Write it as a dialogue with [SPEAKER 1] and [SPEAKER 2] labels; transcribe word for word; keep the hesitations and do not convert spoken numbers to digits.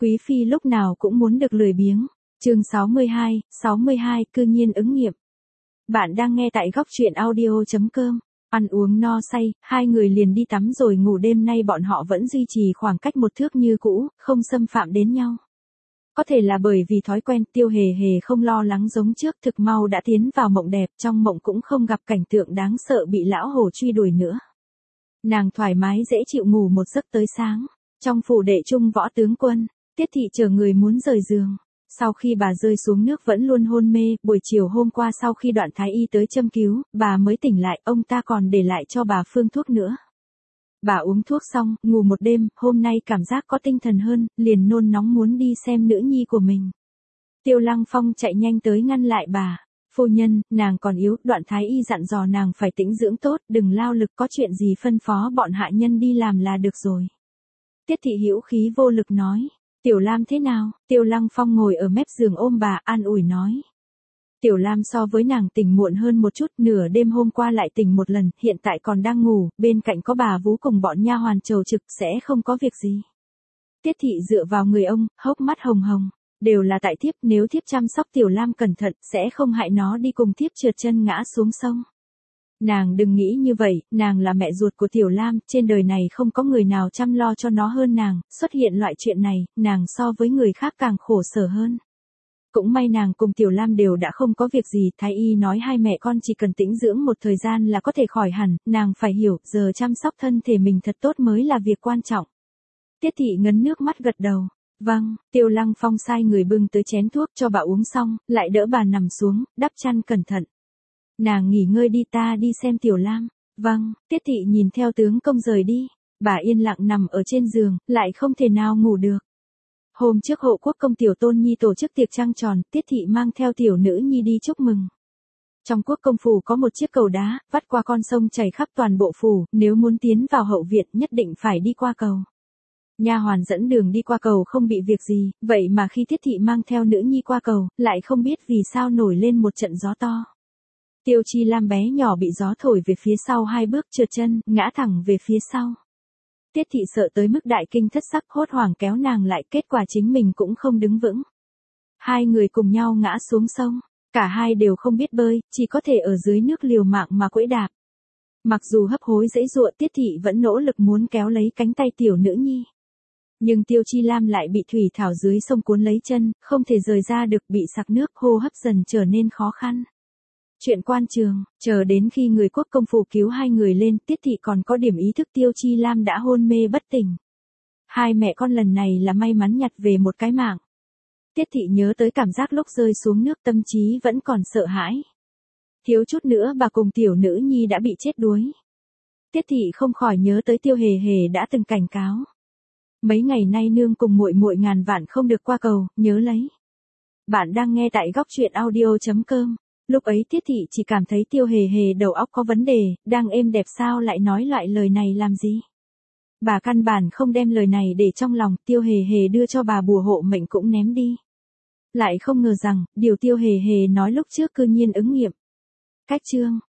[SPEAKER 1] Quý phi lúc nào cũng muốn được lười biếng. Chương sáu mươi hai, sáu mươi hai cư nhiên ứng nghiệm. Bạn đang nghe tại góc truyện audio chấm com. Ăn uống no say, hai người liền đi tắm rồi ngủ. Đêm nay bọn họ vẫn duy trì khoảng cách một thước như cũ, không xâm phạm đến nhau. Có thể là bởi vì thói quen, Tiêu Hề Hề không lo lắng giống trước, thực mau đã tiến vào mộng đẹp, trong mộng cũng không gặp cảnh tượng đáng sợ bị lão hổ truy đuổi nữa. Nàng thoải mái dễ chịu ngủ một giấc tới sáng. Trong phủ đệ trung võ tướng quân, Tiết thị chờ người muốn rời giường. Sau khi bà rơi xuống nước vẫn luôn hôn mê, buổi chiều hôm qua sau khi Đoạn Thái Y tới châm cứu, bà mới tỉnh lại, ông ta còn để lại cho bà phương thuốc nữa. Bà uống thuốc xong, ngủ một đêm, hôm nay cảm giác có tinh thần hơn, liền nôn nóng muốn đi xem nữ nhi của mình. Tiêu Lăng Phong chạy nhanh tới ngăn lại bà. Phu nhân, nàng còn yếu, Đoạn Thái Y dặn dò nàng phải tĩnh dưỡng tốt, đừng lao lực, có chuyện gì phân phó bọn hạ nhân đi làm là được rồi. Tiết thị hữu khí vô lực nói. Tiểu Lam thế nào? Tiêu Lăng Phong ngồi ở mép giường ôm bà, an ủi nói. Tiểu Lam so với nàng tỉnh muộn hơn một chút, nửa đêm hôm qua lại tỉnh một lần, hiện tại còn đang ngủ, bên cạnh có bà vú cùng bọn nha hoàn chầu trực, sẽ không có việc gì. Tiết thị dựa vào người ông, hốc mắt hồng hồng, đều là tại thiếp, nếu thiếp chăm sóc Tiểu Lam cẩn thận, sẽ không hại nó đi cùng thiếp trượt chân ngã xuống sông. Nàng đừng nghĩ như vậy, nàng là mẹ ruột của Tiểu Lam, trên đời này không có người nào chăm lo cho nó hơn nàng, xuất hiện loại chuyện này, nàng so với người khác càng khổ sở hơn. Cũng may nàng cùng Tiểu Lam đều đã không có việc gì, Thái Y nói hai mẹ con chỉ cần tĩnh dưỡng một thời gian là có thể khỏi hẳn, nàng phải hiểu, giờ chăm sóc thân thể mình thật tốt mới là việc quan trọng. Tiết thị ngấn nước mắt gật đầu. Vâng, Tiêu Lăng Phong sai người bưng tới chén thuốc cho bà uống xong, lại đỡ bà nằm xuống, đắp chăn cẩn thận. Nàng nghỉ ngơi đi, ta đi xem Tiểu Lam. Vâng, Tiết thị nhìn theo tướng công rời đi. Bà yên lặng nằm ở trên giường, lại không thể nào ngủ được. Hôm trước Hộ Quốc công Tiểu Tôn Nhi tổ chức tiệc trăng tròn, Tiết thị mang theo tiểu nữ nhi đi chúc mừng. Trong Quốc công phủ có một chiếc cầu đá, vắt qua con sông chảy khắp toàn bộ phủ, nếu muốn tiến vào hậu viện nhất định phải đi qua cầu. Nha hoàn dẫn đường đi qua cầu không bị việc gì, vậy mà khi Tiết thị mang theo nữ nhi qua cầu, lại không biết vì sao nổi lên một trận gió to. Tiêu Chi Lam bé nhỏ bị gió thổi về phía sau hai bước trượt chân, ngã thẳng về phía sau. Tiết thị sợ tới mức đại kinh thất sắc, hốt hoảng kéo nàng lại, kết quả chính mình cũng không đứng vững. Hai người cùng nhau ngã xuống sông, cả hai đều không biết bơi, chỉ có thể ở dưới nước liều mạng mà quẫy đạp. Mặc dù hấp hối giãy giụa, Tiết thị vẫn nỗ lực muốn kéo lấy cánh tay tiểu nữ nhi. Nhưng Tiêu Chi Lam lại bị thủy thảo dưới sông cuốn lấy chân, không thể rời ra được, bị sặc nước, hô hấp dần trở nên khó khăn. Chuyện quan trường, chờ đến khi người Quốc công phủ cứu hai người lên, Tiết thị còn có điểm ý thức, Tiêu Chi Lam đã hôn mê bất tỉnh. Hai mẹ con lần này là may mắn nhặt về một cái mạng. Tiết thị nhớ tới cảm giác lúc rơi xuống nước, tâm trí vẫn còn sợ hãi. Thiếu chút nữa bà cùng tiểu nữ nhi đã bị chết đuối. Tiết thị không khỏi nhớ tới Tiêu Hề Hề đã từng cảnh cáo. Mấy ngày nay nương cùng muội muội ngàn vạn không được qua cầu, nhớ lấy. Bạn đang nghe tại góc truyện audio chấm com. Lúc ấy Tiết thị chỉ cảm thấy Tiêu Hề Hề đầu óc có vấn đề, đang êm đẹp sao lại nói loại lời này làm gì. Bà căn bản không đem lời này để trong lòng, Tiêu Hề Hề đưa cho bà bùa hộ mệnh cũng ném đi. Lại không ngờ rằng, điều Tiêu Hề Hề nói lúc trước cư nhiên ứng nghiệm. Cách chương,